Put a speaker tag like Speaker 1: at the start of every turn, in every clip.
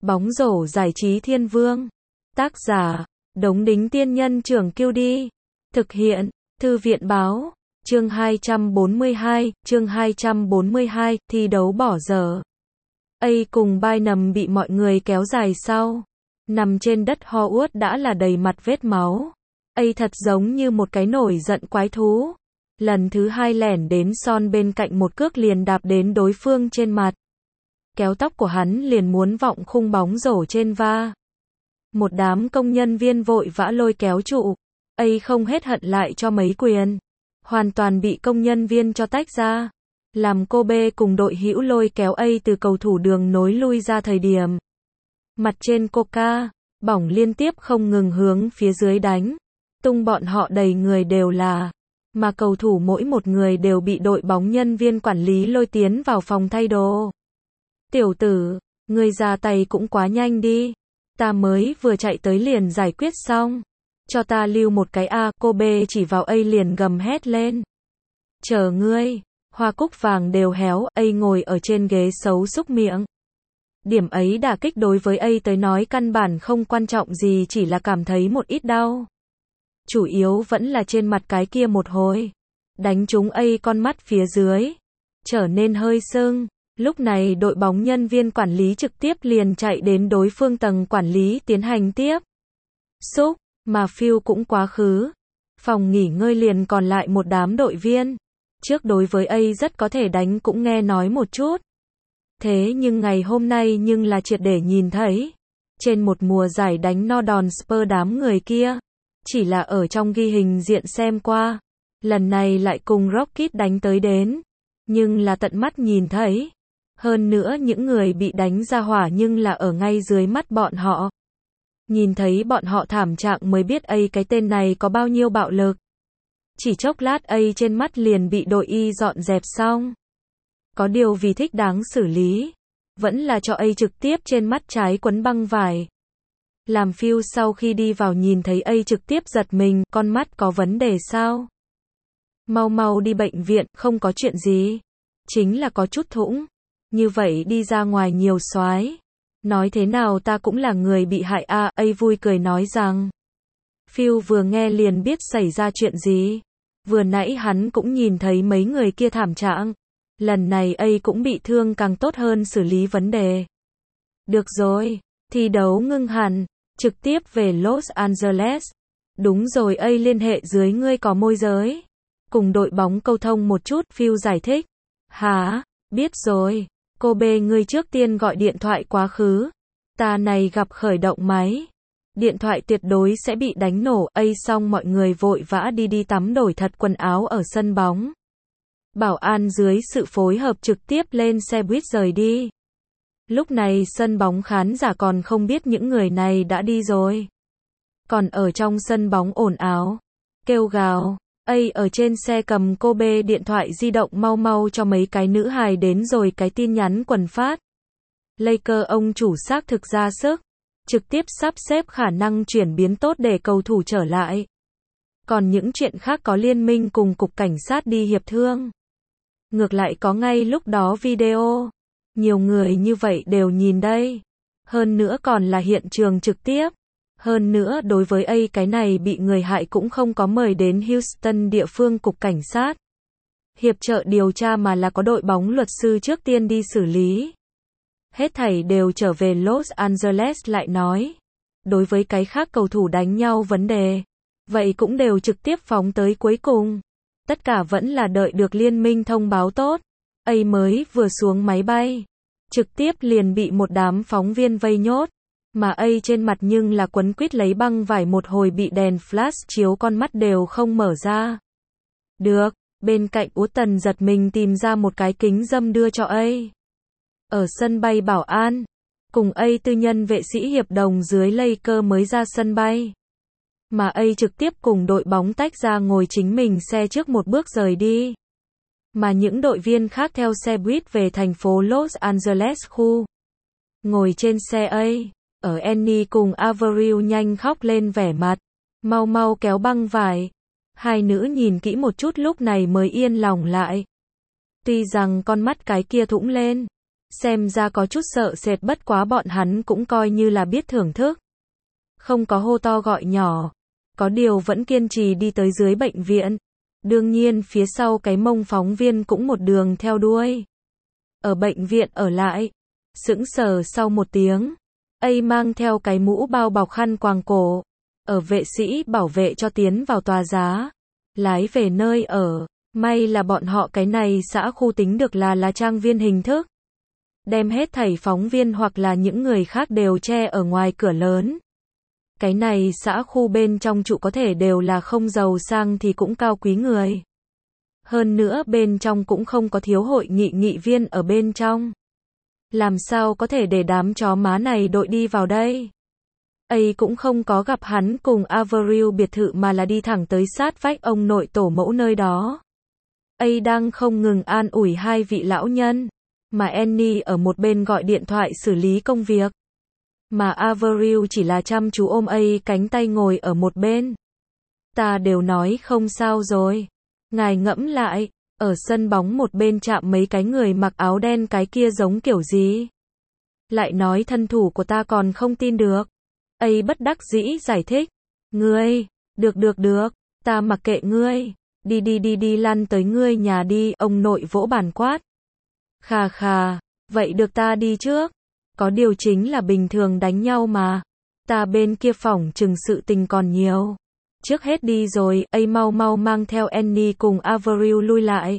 Speaker 1: Bóng rổ giải trí thiên vương. Tác giả, Đống Đính Tiên Nhân Trưởng Kiêu Đi. Thực hiện, Thư viện Báo. Chương 242, thi đấu bỏ giờ. A cùng Bynum bị mọi người kéo dài sau. Nằm trên đất Hogwarts đã là đầy mặt vết máu. A thật giống như một cái nổi giận quái thú. Lần thứ hai lẻn đến Son bên cạnh một cước liền đạp đến đối phương trên mặt. Kéo tóc của hắn liền muốn vọng khung bóng rổ trên va. Một đám công nhân viên vội vã lôi kéo trụ. A không hết hận lại cho mấy quyền. Hoàn toàn bị công nhân viên cho tách ra. Làm cô B cùng đội hữu lôi kéo A từ cầu thủ đường nối lui ra thời điểm. Mặt trên Coca, bỏng liên tiếp không ngừng hướng phía dưới đánh. Tung bọn họ đầy người đều là. Mà cầu thủ mỗi một người đều bị đội bóng nhân viên quản lý lôi tiến vào phòng thay đồ. Tiểu tử, ngươi ra tay cũng quá nhanh đi. Ta mới vừa chạy tới liền giải quyết xong. Cho ta lưu một cái A, cô B chỉ vào A liền gầm hét lên. Chờ ngươi, hoa cúc vàng đều héo, A ngồi ở trên ghế xấu xúc miệng. Điểm ấy đả kích đối với A tới nói căn bản không quan trọng gì, chỉ là cảm thấy một ít đau. Chủ yếu vẫn là trên mặt cái kia một hồi. Đánh trúng A con mắt phía dưới. Trở nên hơi sưng. Lúc này đội bóng nhân viên quản lý trực tiếp liền chạy đến đối phương tầng quản lý tiến hành tiếp xúc, mà Phil cũng quá khứ. Phòng nghỉ ngơi liền còn lại một đám đội viên. Trước đối với A rất có thể đánh cũng nghe nói một chút. Thế nhưng ngày hôm nay nhưng là triệt để nhìn thấy. Trên một mùa giải đánh no đòn Spurs đám người kia. Chỉ là ở trong ghi hình diện xem qua. Lần này lại cùng Rockets đánh tới đến. Nhưng là tận mắt nhìn thấy. Hơn nữa những người bị đánh ra hỏa nhưng là ở ngay dưới mắt bọn họ. Nhìn thấy bọn họ thảm trạng mới biết A cái tên này có bao nhiêu bạo lực. Chỉ chốc lát A trên mắt liền bị đội y dọn dẹp xong. Có điều vì thích đáng xử lý. Vẫn là cho A trực tiếp trên mắt trái quấn băng vải. Làm Phil sau khi đi vào nhìn thấy A trực tiếp giật mình, con mắt có vấn đề sao? Mau mau đi bệnh viện, không có chuyện gì. Chính là có chút thủng. Như vậy đi ra ngoài nhiều soái. Nói thế nào ta cũng là người bị hại A vui cười nói rằng. Phil vừa nghe liền biết xảy ra chuyện gì. Vừa nãy hắn cũng nhìn thấy mấy người kia thảm trạng. Lần này A cũng bị thương càng tốt hơn xử lý vấn đề. Được rồi, thi đấu ngưng hẳn, trực tiếp về Los Angeles. Đúng rồi A liên hệ dưới ngươi có môi giới. Cùng đội bóng câu thông một chút, Phil giải thích. Hả, biết rồi. Cô B ngươi trước tiên gọi điện thoại quá khứ. Ta này gặp khởi động máy. Điện thoại tuyệt đối sẽ bị đánh nổ. A xong mọi người vội vã đi tắm đổi thật quần áo ở sân bóng. Bảo an dưới sự phối hợp trực tiếp lên xe buýt rời đi. Lúc này sân bóng khán giả còn không biết những người này đã đi rồi. Còn ở trong sân bóng ồn ào, kêu gào. A ở trên xe cầm cô B điện thoại di động mau mau cho mấy cái nữ hài đến rồi cái tin nhắn quần phát. Lakers ông chủ xác thực ra sức. Trực tiếp sắp xếp khả năng chuyển biến tốt để cầu thủ trở lại. Còn những chuyện khác có liên minh cùng cục cảnh sát đi hiệp thương. Ngược lại có ngay lúc đó video. Nhiều người như vậy đều nhìn đây. Hơn nữa còn là hiện trường trực tiếp. Hơn nữa đối với A cái này bị người hại cũng không có mời đến Houston địa phương cục cảnh sát. Hiệp trợ điều tra mà là có đội bóng luật sư trước tiên đi xử lý. Hết thảy đều trở về Los Angeles lại nói. Đối với cái khác cầu thủ đánh nhau vấn đề. Vậy cũng đều trực tiếp phóng tới cuối cùng. Tất cả vẫn là đợi được liên minh thông báo tốt. A mới vừa xuống máy bay. Trực tiếp liền bị một đám phóng viên vây nhốt. Mà A trên mặt nhưng là quấn quýt lấy băng vải một hồi bị đèn flash chiếu con mắt đều không mở ra. Được, bên cạnh Ú Tần giật mình tìm ra một cái kính râm đưa cho A. Ở sân bay bảo an, cùng A tư nhân vệ sĩ hiệp đồng dưới Lakers mới ra sân bay. Mà A trực tiếp cùng đội bóng tách ra ngồi chính mình xe trước một bước rời đi. Mà những đội viên khác theo xe buýt về thành phố Los Angeles khu. Ngồi trên xe A. Ở Annie cùng Avril nhanh khóc lên vẻ mặt. Mau mau kéo băng vải. Hai nữ nhìn kỹ một chút lúc này mới yên lòng lại. Tuy rằng con mắt cái kia thủng lên. Xem ra có chút sợ sệt, bất quá bọn hắn cũng coi như là biết thưởng thức. Không có hô to gọi nhỏ. Có điều vẫn kiên trì đi tới dưới bệnh viện. Đương nhiên phía sau cái mông phóng viên cũng một đường theo đuôi. Ở bệnh viện ở lại. Sững sờ sau một tiếng. A mang theo cái mũ bao bọc khăn quàng cổ. Ở vệ sĩ bảo vệ cho tiến vào tòa giá. Lái về nơi ở. May là bọn họ cái này xã khu tính được là trang viên hình thức. Đem hết thảy phóng viên hoặc là những người khác đều che ở ngoài cửa lớn. Cái này xã khu bên trong trụ có thể đều là không giàu sang thì cũng cao quý người. Hơn nữa bên trong cũng không có thiếu hội nghị viên ở bên trong. Làm sao có thể để đám chó má này đội đi vào đây? A cũng không có gặp hắn cùng Avril biệt thự mà là đi thẳng tới sát vách ông nội tổ mẫu nơi đó. A đang không ngừng an ủi hai vị lão nhân, mà Annie ở một bên gọi điện thoại xử lý công việc. Mà Avril chỉ là chăm chú ôm A cánh tay ngồi ở một bên. Ta đều nói không sao rồi. Ngài ngẫm lại, ở sân bóng một bên chạm mấy cái người mặc áo đen cái kia giống kiểu gì? Lại nói thân thủ của ta còn không tin được. A bất đắc dĩ giải thích. Ngươi, được, ta mặc kệ ngươi. Đi lăn tới ngươi nhà đi, ông nội vỗ bàn quát. Khà, vậy được ta đi trước. Có điều chính là bình thường đánh nhau mà. Ta bên kia phỏng chừng sự tình còn nhiều. Trước hết đi rồi, A mau mang theo Annie cùng Avril lui lại.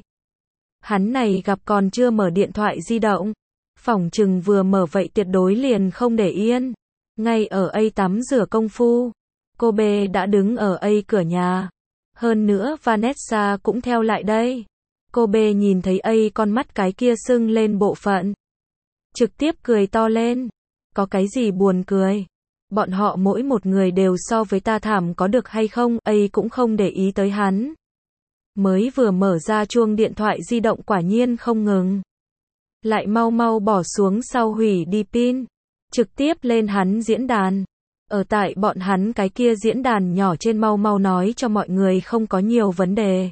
Speaker 1: Hắn này gặp còn chưa mở điện thoại di động. Phỏng chừng vừa mở vậy tuyệt đối liền không để yên. Ngay ở A tắm rửa công phu, cô B đã đứng ở A cửa nhà. Hơn nữa Vanessa cũng theo lại đây. Cô B nhìn thấy A con mắt cái kia sưng lên bộ phận. Trực tiếp cười to lên. Có cái gì buồn cười? Bọn họ mỗi một người đều so với ta thảm có được hay không? A cũng không để ý tới hắn. Mới vừa mở ra chuông điện thoại di động quả nhiên không ngừng. Lại mau bỏ xuống sau hủy đi pin. Trực tiếp lên hắn diễn đàn. Ở tại bọn hắn cái kia diễn đàn nhỏ trên mau nói cho mọi người không có nhiều vấn đề.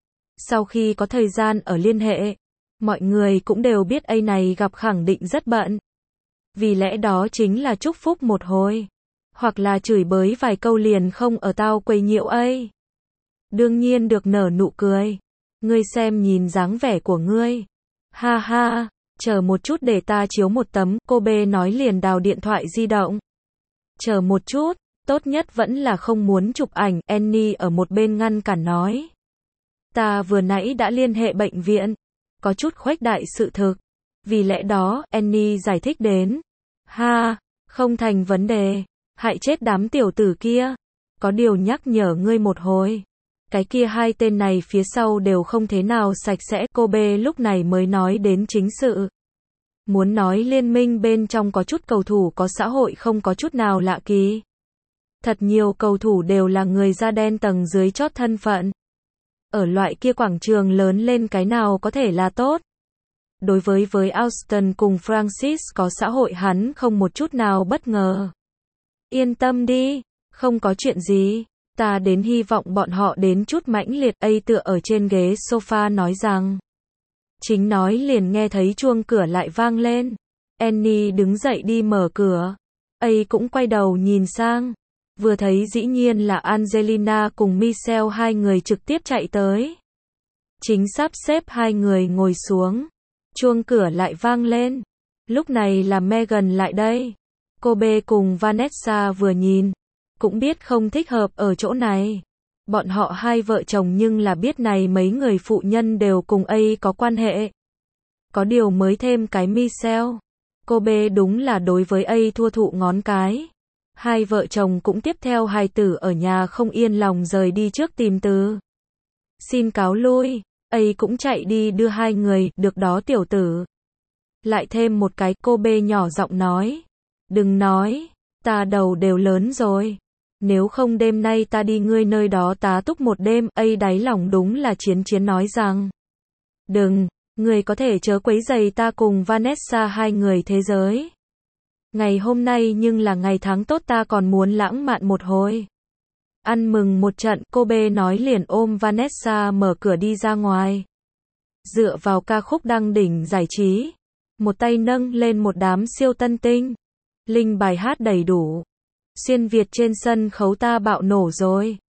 Speaker 1: Sau khi có thời gian ở liên hệ, mọi người cũng đều biết A này gặp khẳng định rất bận. Vì lẽ đó chính là chúc phúc một hồi. Hoặc là chửi bới vài câu liền không ở tao quấy nhiễu A. Đương nhiên được nở nụ cười. Ngươi xem nhìn dáng vẻ của ngươi. Ha, chờ một chút để ta chiếu một tấm, cô B nói liền đào điện thoại di động. Chờ một chút, tốt nhất vẫn là không muốn chụp ảnh, Annie ở một bên ngăn cản nói. Ta vừa nãy đã liên hệ bệnh viện, có chút khuếch đại sự thực. Vì lẽ đó, Annie giải thích đến. Ha, không thành vấn đề, hại chết đám tiểu tử kia. Có điều nhắc nhở ngươi một hồi. Cái kia hai tên này phía sau đều không thế nào sạch sẽ, cô B lúc này mới nói đến chính sự. Muốn nói liên minh bên trong có chút cầu thủ có xã hội không có chút nào lạ kỳ. Thật nhiều cầu thủ đều là người da đen tầng dưới chót thân phận. Ở loại kia quảng trường lớn lên cái nào có thể là tốt. Đối với Austin cùng Francis có xã hội hắn không một chút nào bất ngờ. Yên tâm đi, không có chuyện gì. Ta đến hy vọng bọn họ đến chút mãnh liệt. A tựa ở trên ghế sofa nói rằng. Chính nói liền nghe thấy chuông cửa lại vang lên. Annie đứng dậy đi mở cửa. A cũng quay đầu nhìn sang. Vừa thấy dĩ nhiên là Angelina cùng Michelle hai người trực tiếp chạy tới. Chính sắp xếp hai người ngồi xuống. Chuông cửa lại vang lên. Lúc này là Megan lại đây. Cô B cùng Vanessa vừa nhìn. Cũng biết không thích hợp ở chỗ này. Bọn họ hai vợ chồng nhưng là biết này mấy người phụ nhân đều cùng A có quan hệ. Có điều mới thêm cái Michelle. Cô B đúng là đối với A thua thụ ngón cái. Hai vợ chồng cũng tiếp theo hài tử ở nhà không yên lòng rời đi trước tìm từ. Xin cáo lui. A cũng chạy đi đưa hai người, được đó tiểu tử. Lại thêm một cái, cô B nhỏ giọng nói. Đừng nói, ta đầu đều lớn rồi. Nếu không đêm nay ta đi ngươi nơi đó tá túc một đêm. A đáy lòng đúng là chiến nói rằng. Đừng, ngươi có thể chớ quấy rầy ta cùng Vanessa hai người thế giới. Ngày hôm nay nhưng là ngày tháng tốt, ta còn muốn lãng mạn một hồi. Ăn mừng một trận, cô B nói liền ôm Vanessa mở cửa đi ra ngoài. Dựa vào ca khúc đăng đỉnh giải trí. một tay nâng lên một đám siêu tân tinh. Linh bài hát đầy đủ. Xuyên Việt trên sân khấu ta bạo nổ rồi.